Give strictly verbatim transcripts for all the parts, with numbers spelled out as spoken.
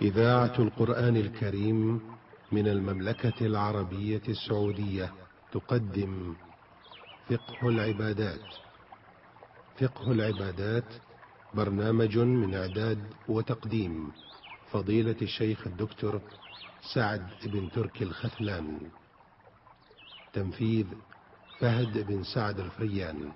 إذاعة القرآن الكريم من المملكة العربية السعودية تقدم فقه العبادات. فقه العبادات برنامج من إعداد وتقديم فضيلة الشيخ الدكتور سعد بن تركي الخثلان. تنفيذ فهد بن سعد الفريان.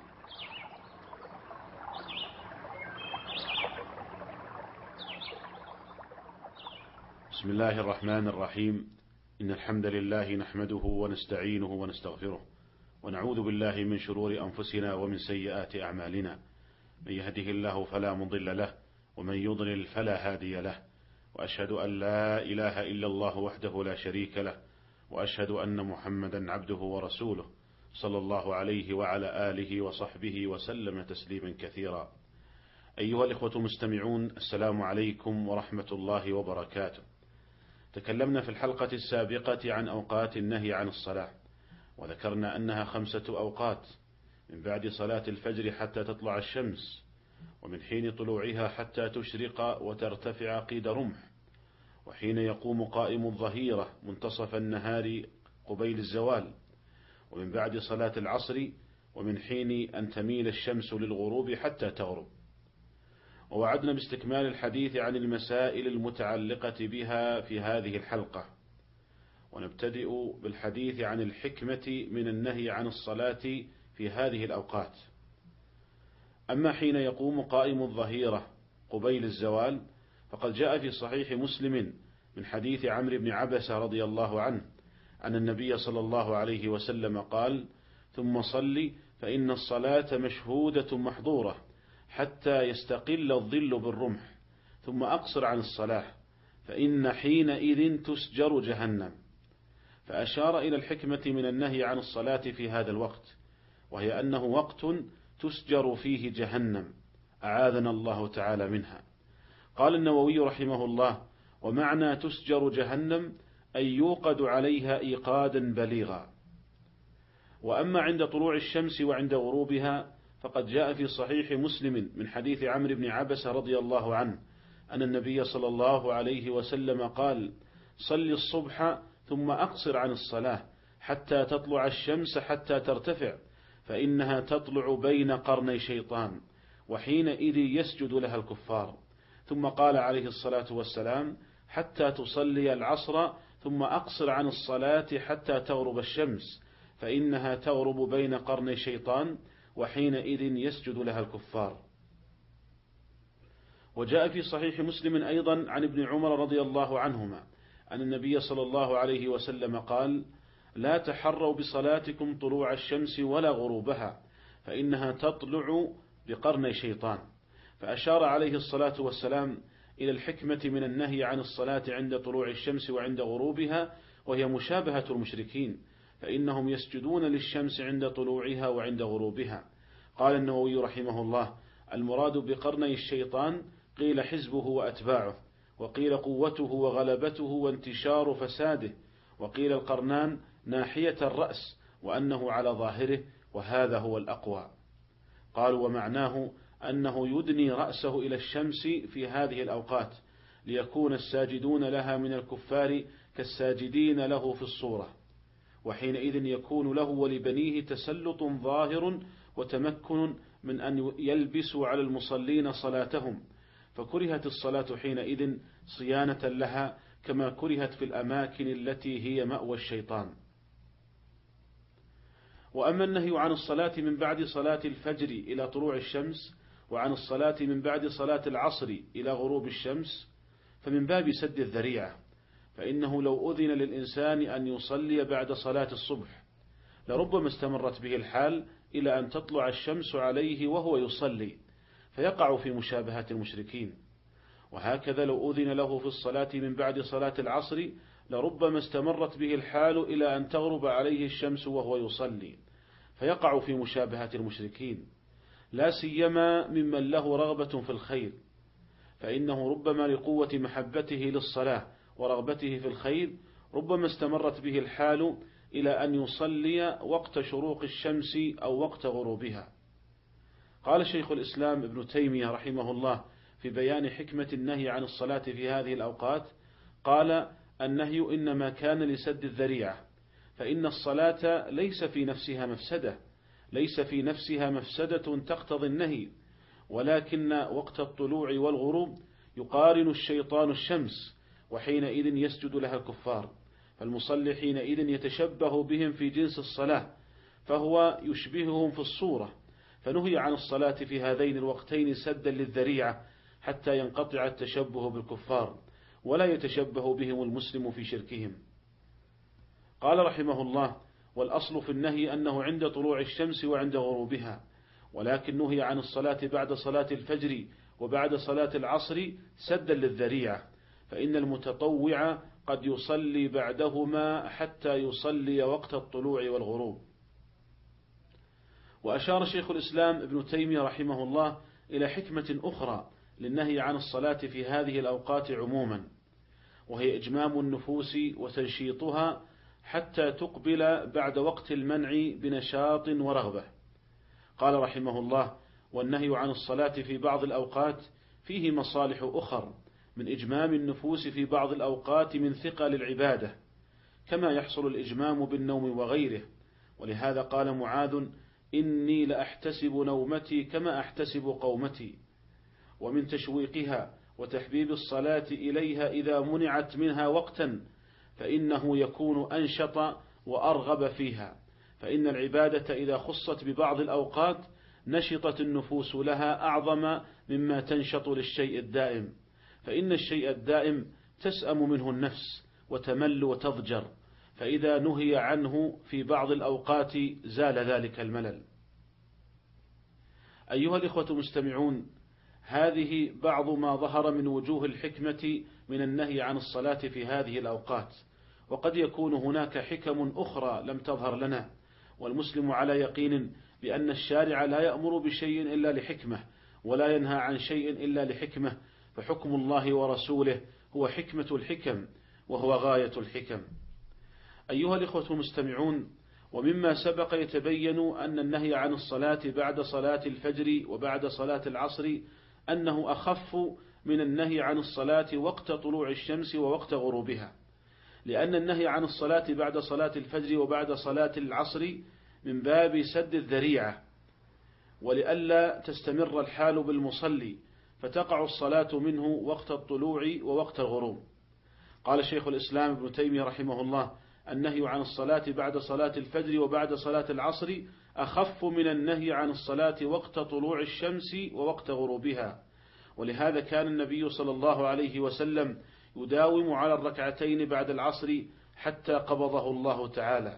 بسم الله الرحمن الرحيم. إن الحمد لله نحمده ونستعينه ونستغفره، ونعوذ بالله من شرور أنفسنا ومن سيئات أعمالنا. من يهده الله فلا مضل له، ومن يضلل فلا هادي له، وأشهد أن لا إله إلا الله وحده لا شريك له، وأشهد أن محمدا عبده ورسوله صلى الله عليه وعلى آله وصحبه وسلم تسليما كثيرا. أيها الإخوة المستمعون، السلام عليكم ورحمة الله وبركاته. تكلمنا في الحلقة السابقة عن أوقات النهي عن الصلاة، وذكرنا أنها خمسة أوقات: من بعد صلاة الفجر حتى تطلع الشمس، ومن حين طلوعها حتى تشرق وترتفع قيد رمح، وحين يقوم قائم الظهيرة منتصف النهار قبيل الزوال، ومن بعد صلاة العصر، ومن حين أن تميل الشمس للغروب حتى تغرب. ووعدنا باستكمال الحديث عن المسائل المتعلقة بها في هذه الحلقة، ونبتدئ بالحديث عن الحكمة من النهي عن الصلاة في هذه الأوقات. أما حين يقوم قائم الظهيرة قبيل الزوال، فقد جاء في صحيح مسلم من حديث عمرو بن عبسة رضي الله عنه أن النبي صلى الله عليه وسلم قال: ثم صل فإن الصلاة مشهودة محظورة حتى يستقل الظل بالرمح، ثم أقصر عن الصلاة فإن حينئذ تسجر جهنم. فأشار إلى الحكمة من النهي عن الصلاة في هذا الوقت، وهي أنه وقت تسجر فيه جهنم، أعاذنا الله تعالى منها. قال النووي رحمه الله: ومعنى تسجر جهنم أن يوقد عليها إيقادا بليغا. وأما عند طلوع الشمس وعند غروبها، فقد جاء في صحيح مسلم من حديث عمرو بن عبسة رضي الله عنه أن النبي صلى الله عليه وسلم قال: صل الصبح ثم أقصر عن الصلاة حتى تطلع الشمس حتى ترتفع، فإنها تطلع بين قرني شيطان، وحينئذ يسجد لها الكفار. ثم قال عليه الصلاة والسلام: حتى تصلي العصر ثم أقصر عن الصلاة حتى تغرب الشمس، فإنها تغرب بين قرني شيطان، وحينئذ يسجد لها الكفار. وجاء في صحيح مسلم أيضا عن ابن عمر رضي الله عنهما أن النبي صلى الله عليه وسلم قال: لا تحروا بصلاتكم طلوع الشمس ولا غروبها، فإنها تطلع بقرني شيطان. فأشار عليه الصلاة والسلام إلى الحكمة من النهي عن الصلاة عند طلوع الشمس وعند غروبها، وهي مشابهة المشركين، فإنهم يسجدون للشمس عند طلوعها وعند غروبها. قال النووي رحمه الله: المراد بقرني الشيطان قيل حزبه وأتباعه، وقيل قوته وغلبته وانتشار فساده، وقيل القرنان ناحية الرأس وأنه على ظاهره، وهذا هو الأقوى. قالوا: ومعناه أنه يدني رأسه إلى الشمس في هذه الأوقات، ليكون الساجدون لها من الكفار كالساجدين له في الصورة، وحينئذ يكون له ولبنيه تسلط ظاهر وتمكن من أن يلبسوا على المصلين صلاتهم، فكرهت الصلاة حينئذ صيانة لها، كما كرهت في الأماكن التي هي مأوى الشيطان. وأما النهي عن الصلاة من بعد صلاة الفجر إلى طلوع الشمس، وعن الصلاة من بعد صلاة العصر إلى غروب الشمس، فمن باب سد الذريعة، فإنه لو أذن للإنسان أن يصلي بعد صلاة الصبح لربما استمرت به الحال إلى أن تطلع الشمس عليه وهو يصلي، فيقع في مشابهة المشركين. وهكذا لو أذن له في الصلاة من بعد صلاة العصر لربما استمرت به الحال إلى أن تغرب عليه الشمس وهو يصلي، فيقع في مشابهة المشركين، لا سيما ممن له رغبة في الخير، فإنه ربما لقوة محبته للصلاة ورغبته في الخير ربما استمرت به الحال إلى أن يصلي وقت شروق الشمس أو وقت غروبها. قال شيخ الإسلام ابن تيمية رحمه الله في بيان حكمة النهي عن الصلاة في هذه الأوقات قال: النهي إنما كان لسد الذريعة، فإن الصلاة ليس في نفسها مفسدة ليس في نفسها مفسدة تقتضي النهي، ولكن وقت الطلوع والغروب يقارن الشيطان الشمس، وحينئذ يسجد لها الكفار، فالمصلي حينئذ يتشبه بهم في جنس الصلاة، فهو يشبههم في الصورة، فنهي عن الصلاة في هذين الوقتين سدا للذريعة حتى ينقطع التشبه بالكفار، ولا يتشبه بهم المسلم في شركهم. قال رحمه الله: والأصل في النهي أنه عند طلوع الشمس وعند غروبها، ولكن نهي عن الصلاة بعد صلاة الفجر وبعد صلاة العصر سدا للذريعة، فإن المتطوع قد يصلي بعدهما حتى يصلي وقت الطلوع والغروب. وأشار شيخ الإسلام ابن تيمية رحمه الله إلى حكمة أخرى للنهي عن الصلاة في هذه الأوقات عموما، وهي إجمام النفوس وتنشيطها حتى تقبل بعد وقت المنع بنشاط ورغبة. قال رحمه الله: والنهي عن الصلاة في بعض الأوقات فيه مصالح أخر من إجمام النفوس في بعض الأوقات من ثقل العبادة، كما يحصل الإجمام بالنوم وغيره. ولهذا قال معاذ: إني لأحتسب نومتي كما أحتسب قومتي. ومن تشويقها وتحبيب الصلاة إليها إذا منعت منها وقتا فإنه يكون أنشط وأرغب فيها، فإن العبادة إذا خصت ببعض الأوقات نشطت النفوس لها أعظم مما تنشط للشيء الدائم، فإن الشيء الدائم تسأم منه النفس وتمل وتضجر، فإذا نهي عنه في بعض الأوقات زال ذلك الملل. أيها الإخوة المستمعون، هذه بعض ما ظهر من وجوه الحكمة من النهي عن الصلاة في هذه الأوقات، وقد يكون هناك حكم أخرى لم تظهر لنا، والمسلم على يقين بأن الشارع لا يأمر بشيء إلا لحكمة، ولا ينهى عن شيء إلا لحكمة، فحكم الله ورسوله هو حكمة الحكم وهو غاية الحكم. أيها الإخوة المستمعون، ومما سبق يتبين أن النهي عن الصلاة بعد صلاة الفجر وبعد صلاة العصر أنه أخف من النهي عن الصلاة وقت طلوع الشمس ووقت غروبها، لأن النهي عن الصلاة بعد صلاة الفجر وبعد صلاة العصر من باب سد الذريعة، ولئلا تستمر الحال بالمصلي فتقع الصلاة منه وقت الطلوع ووقت الغروب. قال شيخ الإسلام ابن تيمية رحمه الله: النهي عن الصلاة بعد صلاة الفجر وبعد صلاة العصر أخف من النهي عن الصلاة وقت طلوع الشمس ووقت غروبها، ولهذا كان النبي صلى الله عليه وسلم يداوم على الركعتين بعد العصر حتى قبضه الله تعالى.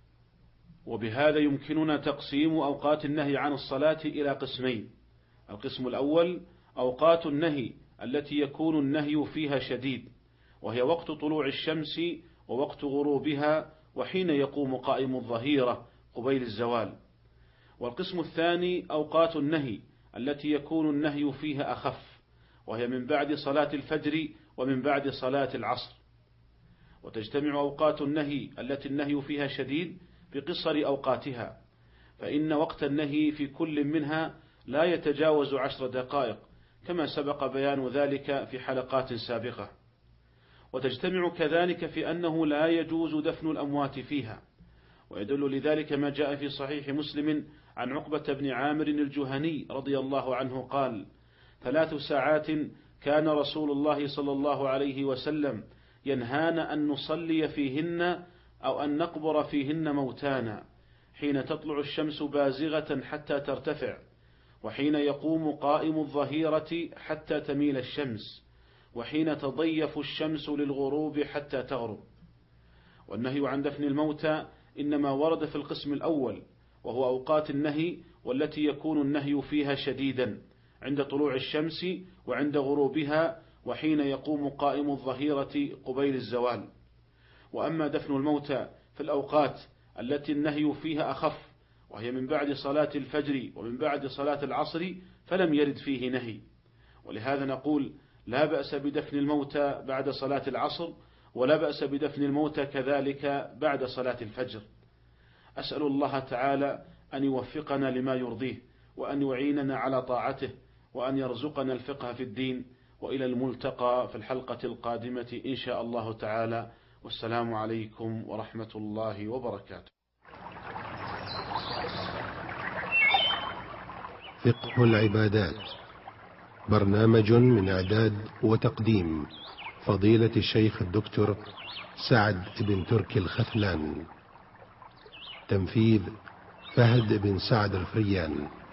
وبهذا يمكننا تقسيم أوقات النهي عن الصلاة إلى قسمين: القسم الأول أوقات النهي التي يكون النهي فيها شديد، وهي وقت طلوع الشمس ووقت غروبها وحين يقوم قائم الظهيرة قبيل الزوال. والقسم الثاني أوقات النهي التي يكون النهي فيها أخف، وهي من بعد صلاة الفجر ومن بعد صلاة العصر. وتجتمع أوقات النهي التي النهي فيها شديد بقصر أوقاتها، فإن وقت النهي في كل منها لا يتجاوز عشر دقائق، كما سبق بيان ذلك في حلقات سابقة. وتجتمع كذلك في أنه لا يجوز دفن الأموات فيها، ويدل لذلك ما جاء في صحيح مسلم عن عقبة بن عامر الجهني رضي الله عنه قال: ثلاث ساعات كان رسول الله صلى الله عليه وسلم ينهانا أن نصلي فيهن أو أن نقبر فيهن موتانا: حين تطلع الشمس بازغة حتى ترتفع، وحين يقوم قائم الظهيرة حتى تميل الشمس، وحين تضيف الشمس للغروب حتى تغرب. والنهي عن دفن الموتى إنما ورد في القسم الأول، وهو أوقات النهي والتي يكون النهي فيها شديدا عند طلوع الشمس وعند غروبها وحين يقوم قائم الظهيرة قبيل الزوال. وأما دفن الموتى في الأوقات التي النهي فيها أخف، وهي من بعد صلاة الفجر ومن بعد صلاة العصر، فلم يرد فيه نهي، ولهذا نقول لا بأس بدفن الموتى بعد صلاة العصر، ولا بأس بدفن الموتى كذلك بعد صلاة الفجر. أسأل الله تعالى أن يوفقنا لما يرضيه، وأن يعيننا على طاعته، وأن يرزقنا الفقه في الدين. وإلى الملتقى في الحلقة القادمة إن شاء الله تعالى، والسلام عليكم ورحمة الله وبركاته. فقه العبادات، برنامج من إعداد وتقديم فضيلة الشيخ الدكتور سعد بن تركي الختلان، تنفيذ فهد بن سعد الفريان.